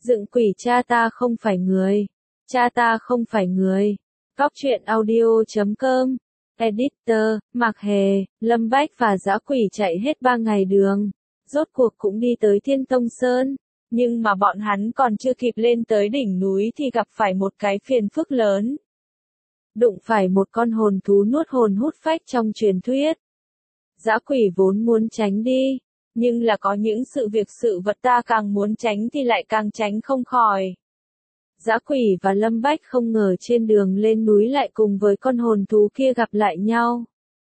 Dựng quỷ cha ta không phải người. Cha ta không phải người. Cóc truyện audio.com. Editor, Mạc Hề, Lâm Bách và dã quỷ chạy hết 3 ngày đường. Rốt cuộc cũng đi tới Thiên Tông Sơn. Nhưng mà bọn hắn còn chưa kịp lên tới đỉnh núi thì gặp phải một cái phiền phức lớn. Đụng phải một con hồn thú nuốt hồn hút phách trong truyền thuyết. Dã quỷ vốn muốn tránh đi, nhưng là có những sự vật ta càng muốn tránh thì lại càng tránh không khỏi. Dã quỷ và Lâm Bách không ngờ trên đường lên núi lại cùng với con hồn thú kia gặp lại nhau.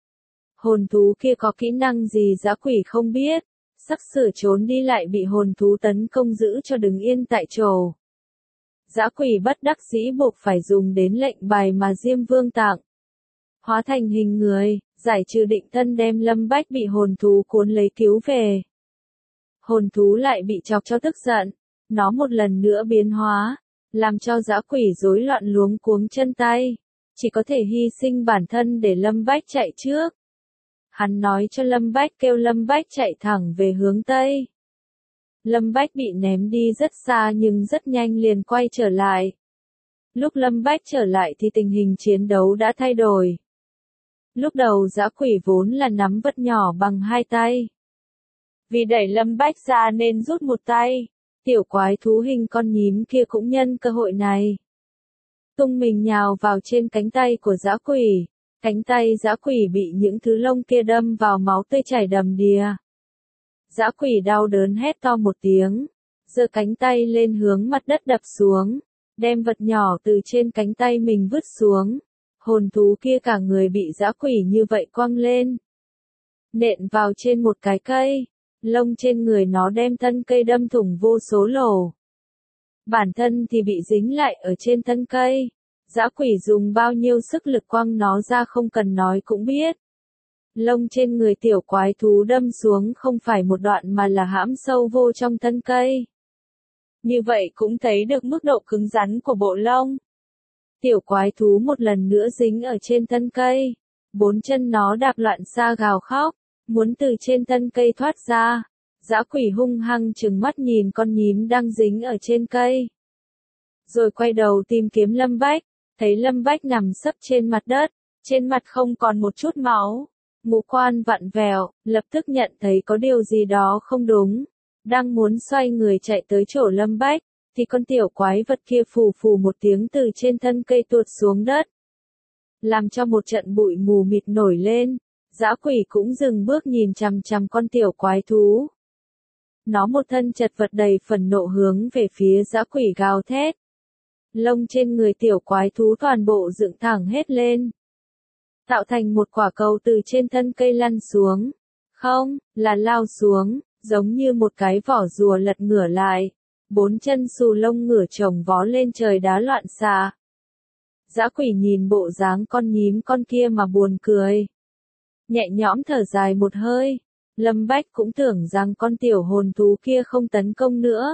Hồn thú kia có kỹ năng gì dã quỷ không biết, sắp sửa trốn đi lại bị hồn thú tấn công giữ cho đứng yên tại chỗ. Dã quỷ bất đắc dĩ buộc phải dùng đến lệnh bài mà Diêm Vương tặng. Hóa thành hình người, giải trừ định thân đem Lâm Bách bị hồn thú cuốn lấy cứu về. Hồn thú lại bị chọc cho tức giận, nó một lần nữa biến hóa, làm cho dã quỷ rối loạn luống cuống chân tay, chỉ có thể hy sinh bản thân để Lâm Bách chạy trước. Hắn nói cho Lâm Bách kêu Lâm Bách chạy thẳng về hướng Tây. Lâm Bách bị ném đi rất xa nhưng rất nhanh liền quay trở lại. Lúc Lâm Bách trở lại thì tình hình chiến đấu đã thay đổi. Lúc đầu dã quỷ vốn là nắm vật nhỏ bằng 2 tay. Vì đẩy Lâm Bách ra nên rút một tay, tiểu quái thú hình con nhím kia cũng nhân cơ hội này. Tung mình nhào vào trên cánh tay của dã quỷ, cánh tay dã quỷ bị những thứ lông kia đâm vào máu tươi chảy đầm đìa. Dã quỷ đau đớn hét to một tiếng, giơ cánh tay lên hướng mặt đất đập xuống, đem vật nhỏ từ trên cánh tay mình vứt xuống. Hồn thú kia cả người bị dã quỷ như vậy quăng lên, nện vào trên một cái cây, lông trên người nó đem thân cây đâm thủng vô số lỗ. Bản thân thì bị dính lại ở trên thân cây, dã quỷ dùng bao nhiêu sức lực quăng nó ra không cần nói cũng biết. Lông trên người tiểu quái thú đâm xuống không phải một đoạn mà là hãm sâu vô trong thân cây. Như vậy cũng thấy được mức độ cứng rắn của bộ lông. Tiểu quái thú một lần nữa dính ở trên thân cây, 4 chân nó đạp loạn xạ gào khóc, muốn từ trên thân cây thoát ra. Dã quỷ hung hăng trừng mắt nhìn con nhím đang dính ở trên cây. Rồi quay đầu tìm kiếm Lâm Bách, thấy Lâm Bách nằm sấp trên mặt đất, trên mặt không còn một chút máu, ngũ quan vặn vẹo, lập tức nhận thấy có điều gì đó không đúng. Đang muốn xoay người chạy tới chỗ Lâm Bách, thì con tiểu quái vật kia phù phù một tiếng từ trên thân cây tuột xuống đất. Làm cho một trận bụi mù mịt nổi lên, dã quỷ cũng dừng bước nhìn chằm chằm con tiểu quái thú. Nó một thân chật vật đầy phẫn nộ hướng về phía dã quỷ gào thét. Lông trên người tiểu quái thú toàn bộ dựng thẳng hết lên, tạo thành một quả cầu từ trên thân cây lăn xuống. Không, là lao xuống, giống như một cái vỏ rùa lật ngửa lại. 4 chân xù lông ngửa chồng vó lên trời đá loạn xạ. Dã quỷ nhìn bộ dáng con nhím con kia mà buồn cười. Nhẹ nhõm thở dài một hơi. Lâm Bách cũng tưởng rằng con tiểu hồn thú kia không tấn công nữa.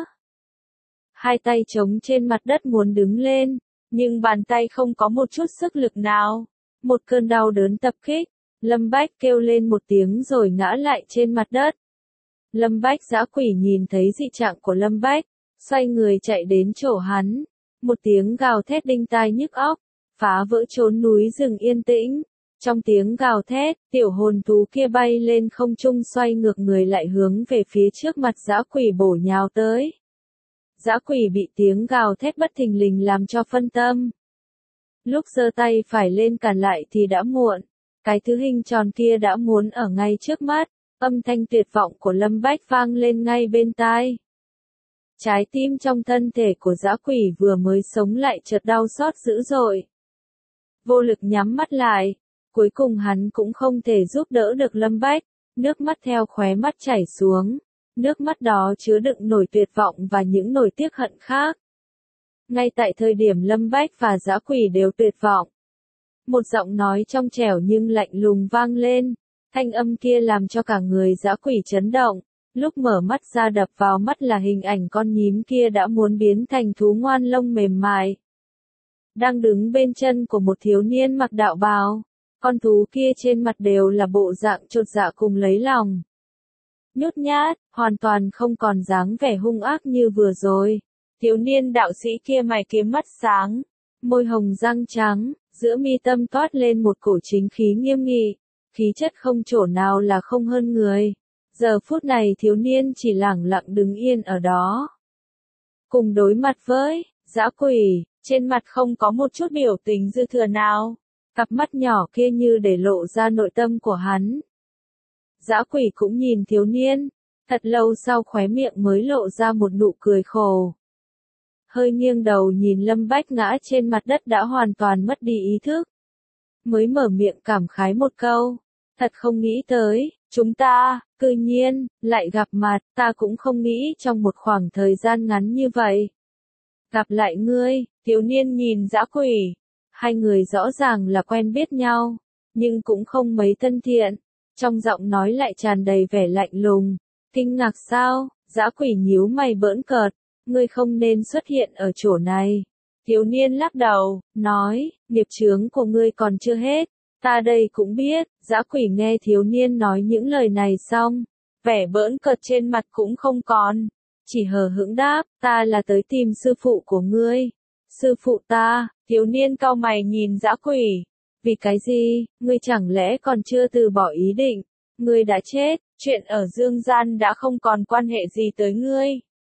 2 tay trống trên mặt đất muốn đứng lên, nhưng bàn tay không có một chút sức lực nào. Một cơn đau đớn tập kích, Lâm Bách kêu lên một tiếng rồi ngã lại trên mặt đất. Lâm Bách dã quỷ nhìn thấy dị trạng của Lâm Bách, xoay người chạy đến chỗ hắn. Một tiếng gào thét đinh tai nhức óc, phá vỡ chốn núi rừng yên tĩnh. Trong tiếng gào thét, tiểu hồn thú kia bay lên không trung xoay ngược người lại hướng về phía trước mặt dã quỷ bổ nhào tới. Dã quỷ bị tiếng gào thét bất thình lình làm cho phân tâm. Lúc giơ tay phải lên cản lại thì đã muộn. Cái thứ hình tròn kia đã muốn ở ngay trước mắt. Âm thanh tuyệt vọng của Lâm Bách vang lên ngay bên tai. Trái tim trong thân thể của dã quỷ vừa mới sống lại chợt đau xót dữ dội. Vô lực nhắm mắt lại. Cuối cùng hắn cũng không thể giúp đỡ được Lâm Bách. Nước mắt theo khóe mắt chảy xuống. Nước mắt đó chứa đựng nỗi tuyệt vọng và những nỗi tiếc hận khác. Ngay tại thời điểm Lâm Bách và dã quỷ đều tuyệt vọng, một giọng nói trong trẻo nhưng lạnh lùng vang lên. Thanh âm kia làm cho cả người dã quỷ chấn động. Lúc mở mắt ra đập vào mắt là hình ảnh con nhím kia đã muốn biến thành thú ngoan lông mềm mại. Đang đứng bên chân của một thiếu niên mặc đạo bào. Con thú kia trên mặt đều là bộ dạng chột dạ cùng lấy lòng. Nhút nhát, hoàn toàn không còn dáng vẻ hung ác như vừa rồi. Thiếu niên đạo sĩ kia mày kiếm mắt sáng, môi hồng răng trắng, giữa mi tâm toát lên một cổ chính khí nghiêm nghị, khí chất không chỗ nào là không hơn người. Giờ phút này thiếu niên chỉ lẳng lặng đứng yên ở đó. Cùng đối mặt với dã quỷ, trên mặt không có một chút biểu tình dư thừa nào. Cặp mắt nhỏ kia như để lộ ra nội tâm của hắn. Dã quỷ cũng nhìn thiếu niên, thật lâu sau khóe miệng mới lộ ra một nụ cười khổ. Hơi nghiêng đầu nhìn Lâm Bách ngã trên mặt đất đã hoàn toàn mất đi ý thức. Mới mở miệng cảm khái một câu. Thật không nghĩ tới, chúng ta, cư nhiên, lại gặp mặt, ta cũng không nghĩ trong một khoảng thời gian ngắn như vậy. Gặp lại ngươi, thiếu niên nhìn dã quỷ. Hai người rõ ràng là quen biết nhau, nhưng cũng không mấy thân thiện. Trong giọng nói lại tràn đầy vẻ lạnh lùng. Kinh ngạc sao? Dã quỷ nhíu mày bỡn cợt. Ngươi không nên xuất hiện ở chỗ này. Thiếu niên lắc đầu, nói, nghiệp chướng của ngươi còn chưa hết. Ta đây cũng biết. Dã quỷ nghe thiếu niên nói những lời này xong, vẻ bỡn cợt trên mặt cũng không còn. Chỉ hờ hững đáp, ta là tới tìm sư phụ của ngươi. Sư phụ ta? Thiếu niên cau mày nhìn dã quỷ. Vì cái gì, ngươi chẳng lẽ còn chưa từ bỏ ý định? Ngươi đã chết, chuyện ở dương gian đã không còn quan hệ gì tới ngươi.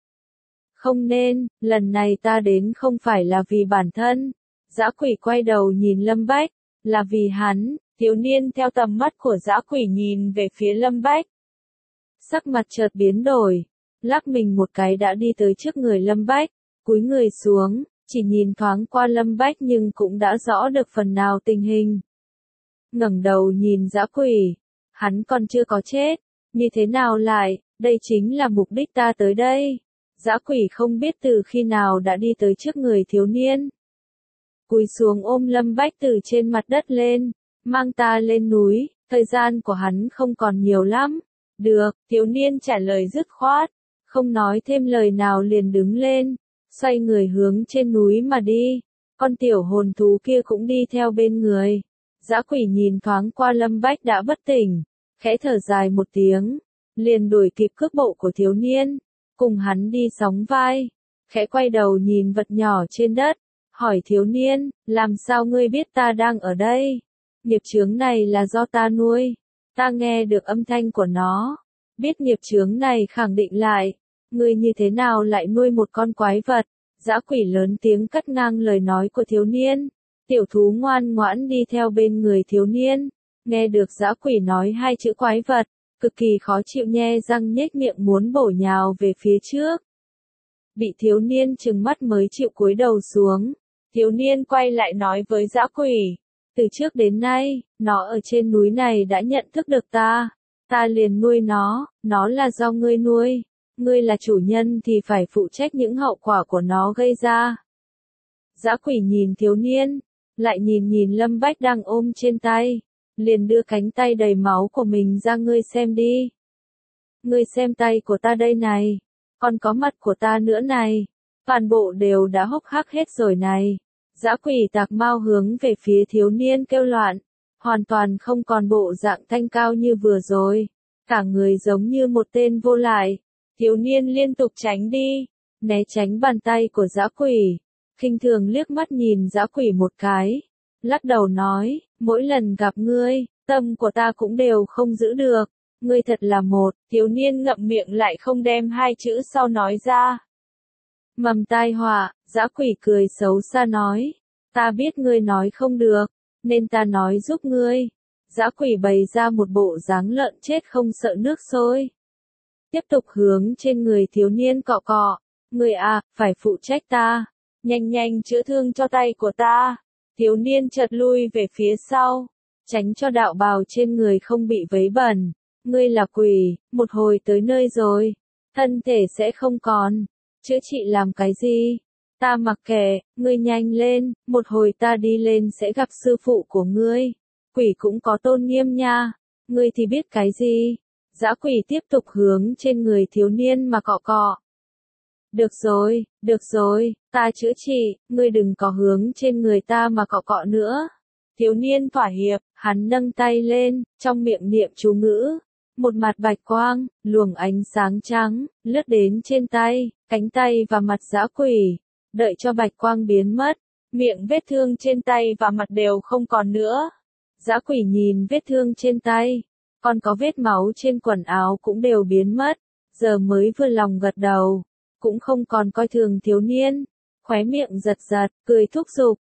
Không nên, lần này ta đến không phải là vì bản thân. Dã quỷ quay đầu nhìn Lâm Bách, là vì hắn. Thiếu niên theo tầm mắt của dã quỷ nhìn về phía Lâm Bách. Sắc mặt chợt biến đổi, lắc mình một cái đã đi tới trước người Lâm Bách, cúi người xuống, chỉ nhìn thoáng qua Lâm Bách nhưng cũng đã rõ được phần nào tình hình. Ngẩng đầu nhìn dã quỷ, hắn còn chưa có chết, như thế nào lại, đây chính là mục đích ta tới đây. Dã quỷ không biết từ khi nào đã đi tới trước người thiếu niên. Cúi xuống ôm Lâm Bách từ trên mặt đất lên, mang ta lên núi, thời gian của hắn không còn nhiều lắm. Được, thiếu niên trả lời dứt khoát, không nói thêm lời nào liền đứng lên, xoay người hướng trên núi mà đi. Con tiểu hồn thú kia cũng đi theo bên người. Dã quỷ nhìn thoáng qua Lâm Bách đã bất tỉnh, khẽ thở dài một tiếng, liền đuổi kịp cước bộ của thiếu niên, cùng hắn đi sóng vai, khẽ quay đầu nhìn vật nhỏ trên đất, hỏi thiếu niên, làm sao ngươi biết ta đang ở đây? Nghiệp chướng này là do ta nuôi, ta nghe được âm thanh của nó, biết nghiệp chướng này khẳng định lại, ngươi như thế nào lại nuôi một con quái vật? Dã quỷ lớn tiếng cắt ngang lời nói của thiếu niên. Tiểu thú ngoan ngoãn đi theo bên người thiếu niên, nghe được dã quỷ nói hai chữ quái vật, cực kỳ khó chịu nhe răng nhếch miệng muốn bổ nhào về phía trước. Bị thiếu niên trừng mắt mới chịu cúi đầu xuống. Thiếu niên quay lại nói với dã quỷ, từ trước đến nay, nó ở trên núi này đã nhận thức được ta liền nuôi nó là do ngươi nuôi, ngươi là chủ nhân thì phải phụ trách những hậu quả của nó gây ra. Dã quỷ nhìn thiếu niên, lại nhìn Lâm Bách đang ôm trên tay, liền đưa cánh tay đầy máu của mình ra, ngươi xem đi. Ngươi xem tay của ta đây này, còn có mặt của ta nữa này, toàn bộ đều đã hốc hác hết rồi này. Dã quỷ tạc mau hướng về phía thiếu niên kêu loạn, hoàn toàn không còn bộ dạng thanh cao như vừa rồi, cả người giống như một tên vô lại. Thiếu niên liên tục tránh đi, né tránh bàn tay của dã quỷ, khinh thường liếc mắt nhìn dã quỷ một cái, lắc đầu nói, mỗi lần gặp ngươi, tâm của ta cũng đều không giữ được, ngươi thật là một. Thiếu niên ngậm miệng lại không đem hai chữ sau nói ra. Mầm tai họa, dã quỷ cười xấu xa nói, ta biết ngươi nói không được, nên ta nói giúp ngươi. Dã quỷ bày ra một bộ dáng lợn chết không sợ nước sôi. Tiếp tục hướng trên người thiếu niên cọ cọ, ngươi à, phải phụ trách ta, nhanh chữa thương cho tay của ta. Thiếu niên chợt lui về phía sau, tránh cho đạo bào trên người không bị vấy bẩn. Ngươi là quỷ, một hồi tới nơi rồi, thân thể sẽ không còn, chữa trị làm cái gì? Ta mặc kệ, ngươi nhanh lên, một hồi ta đi lên sẽ gặp sư phụ của ngươi. Quỷ cũng có tôn nghiêm nha, ngươi thì biết cái gì? Dã quỷ tiếp tục hướng trên người thiếu niên mà cọ cọ. Được rồi, ta chữa trị, ngươi đừng có hướng trên người ta mà cọ cọ nữa. Thiếu niên thỏa hiệp, hắn nâng tay lên, trong miệng niệm chú ngữ, Một mặt bạch quang, luồng ánh sáng trắng, lướt đến trên tay, cánh tay và mặt dã quỷ. Đợi cho bạch quang biến mất, miệng vết thương trên tay và mặt đều không còn nữa. Dã quỷ nhìn vết thương trên tay, còn có vết máu trên quần áo cũng đều biến mất, giờ mới vừa lòng gật đầu, cũng không còn coi thường thiếu niên. Khóe miệng giật giật, cười thúc giục,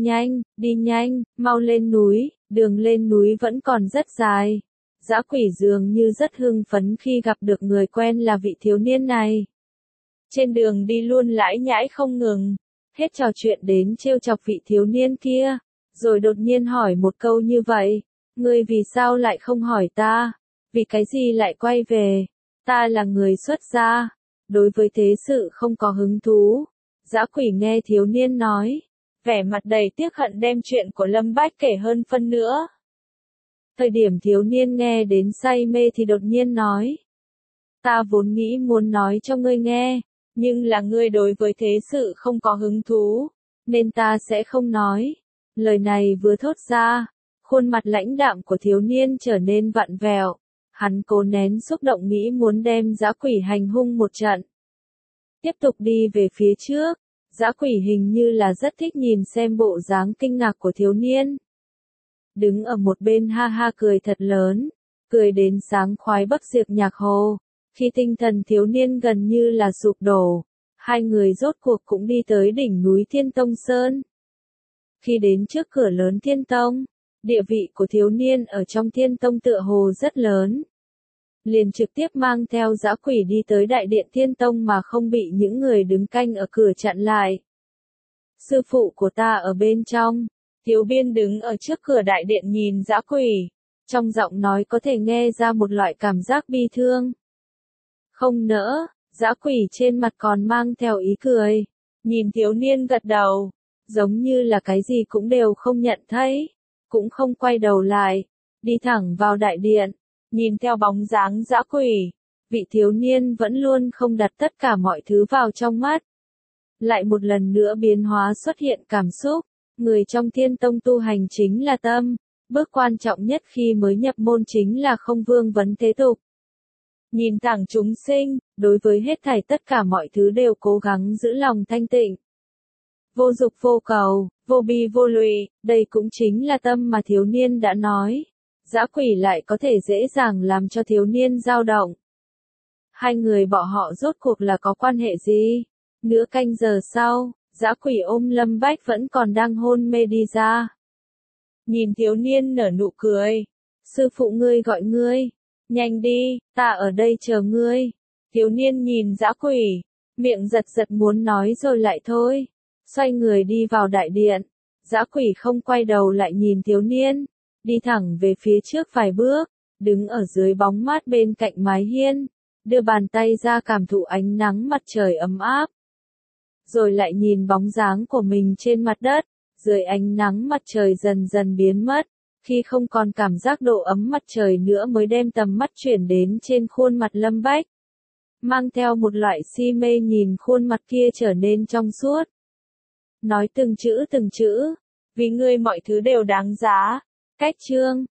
đi nhanh, mau lên núi, đường lên núi vẫn còn rất dài. Dã quỷ dường như rất hưng phấn khi gặp được người quen là vị thiếu niên này. Trên đường đi luôn lải nhải không ngừng, hết trò chuyện đến trêu chọc vị thiếu niên kia, rồi đột nhiên hỏi một câu như vậy, ngươi vì sao lại không hỏi ta, vì cái gì lại quay về, ta là người xuất gia, đối với thế sự không có hứng thú. Dã quỷ nghe thiếu niên nói, vẻ mặt đầy tiếc hận đem chuyện của Lâm Bách kể hơn phân nữa. Thời điểm thiếu niên nghe đến say mê thì đột nhiên nói, ta vốn nghĩ muốn nói cho ngươi nghe, nhưng là ngươi đối với thế sự không có hứng thú, nên ta sẽ không nói. Lời này vừa thốt ra, khuôn mặt lãnh đạm của thiếu niên trở nên vặn vẹo, hắn cố nén xúc động nghĩ muốn đem dã quỷ hành hung một trận. Tiếp tục đi về phía trước, dã quỷ hình như là rất thích nhìn xem bộ dáng kinh ngạc của thiếu niên. Đứng ở một bên ha ha cười thật lớn, cười đến sáng khoái bắc diệt nhạc hồ. Khi tinh thần thiếu niên gần như là sụp đổ, hai người rốt cuộc cũng đi tới đỉnh núi Thiên Tông Sơn. Khi đến trước cửa lớn Thiên Tông, địa vị của thiếu niên ở trong Thiên Tông tựa hồ rất lớn. Liền trực tiếp mang theo dã quỷ đi tới đại điện Thiên Tông mà không bị những người đứng canh ở cửa chặn lại. Sư phụ của ta ở bên trong, Thiếu Biên đứng ở trước cửa đại điện nhìn dã quỷ, trong giọng nói có thể nghe ra một loại cảm giác bi thương. Không nỡ, dã quỷ trên mặt còn mang theo ý cười, nhìn thiếu niên gật đầu, giống như là cái gì cũng đều không nhận thấy, cũng không quay đầu lại, đi thẳng vào đại điện, nhìn theo bóng dáng dã quỷ, vị thiếu niên vẫn luôn không đặt tất cả mọi thứ vào trong mắt. Lại một lần nữa biến hóa xuất hiện cảm xúc, người trong Thiên Tông tu hành chính là tâm, bước quan trọng nhất khi mới nhập môn chính là không vương vấn thế tục. Nhìn thẳng chúng sinh, đối với hết thảy tất cả mọi thứ đều cố gắng giữ lòng thanh tịnh. Vô dục vô cầu, vô bi vô lụy, đây cũng chính là tâm mà thiếu niên đã nói. Dã quỷ lại có thể dễ dàng làm cho thiếu niên dao động. Hai người bọn họ rốt cuộc là có quan hệ gì? Nửa canh giờ sau, dã quỷ ôm Lâm Bách vẫn còn đang hôn mê đi ra. Nhìn thiếu niên nở nụ cười. Sư phụ ngươi gọi ngươi. Nhanh đi, ta ở đây chờ ngươi. Thiếu niên nhìn dã quỷ, miệng giật giật muốn nói rồi lại thôi. Xoay người đi vào đại điện. Dã quỷ không quay đầu lại nhìn thiếu niên, đi thẳng về phía trước vài bước, đứng ở dưới bóng mát bên cạnh mái hiên, đưa bàn tay ra cảm thụ ánh nắng mặt trời ấm áp. Rồi lại nhìn bóng dáng của mình trên mặt đất, dưới ánh nắng mặt trời dần dần biến mất. Khi không còn cảm giác độ ấm mặt trời nữa mới đem tầm mắt chuyển đến trên khuôn mặt Lâm Bách. Mang theo một loại si mê nhìn khuôn mặt kia trở nên trong suốt. Nói từng chữ, vì ngươi mọi thứ đều đáng giá. Cách chương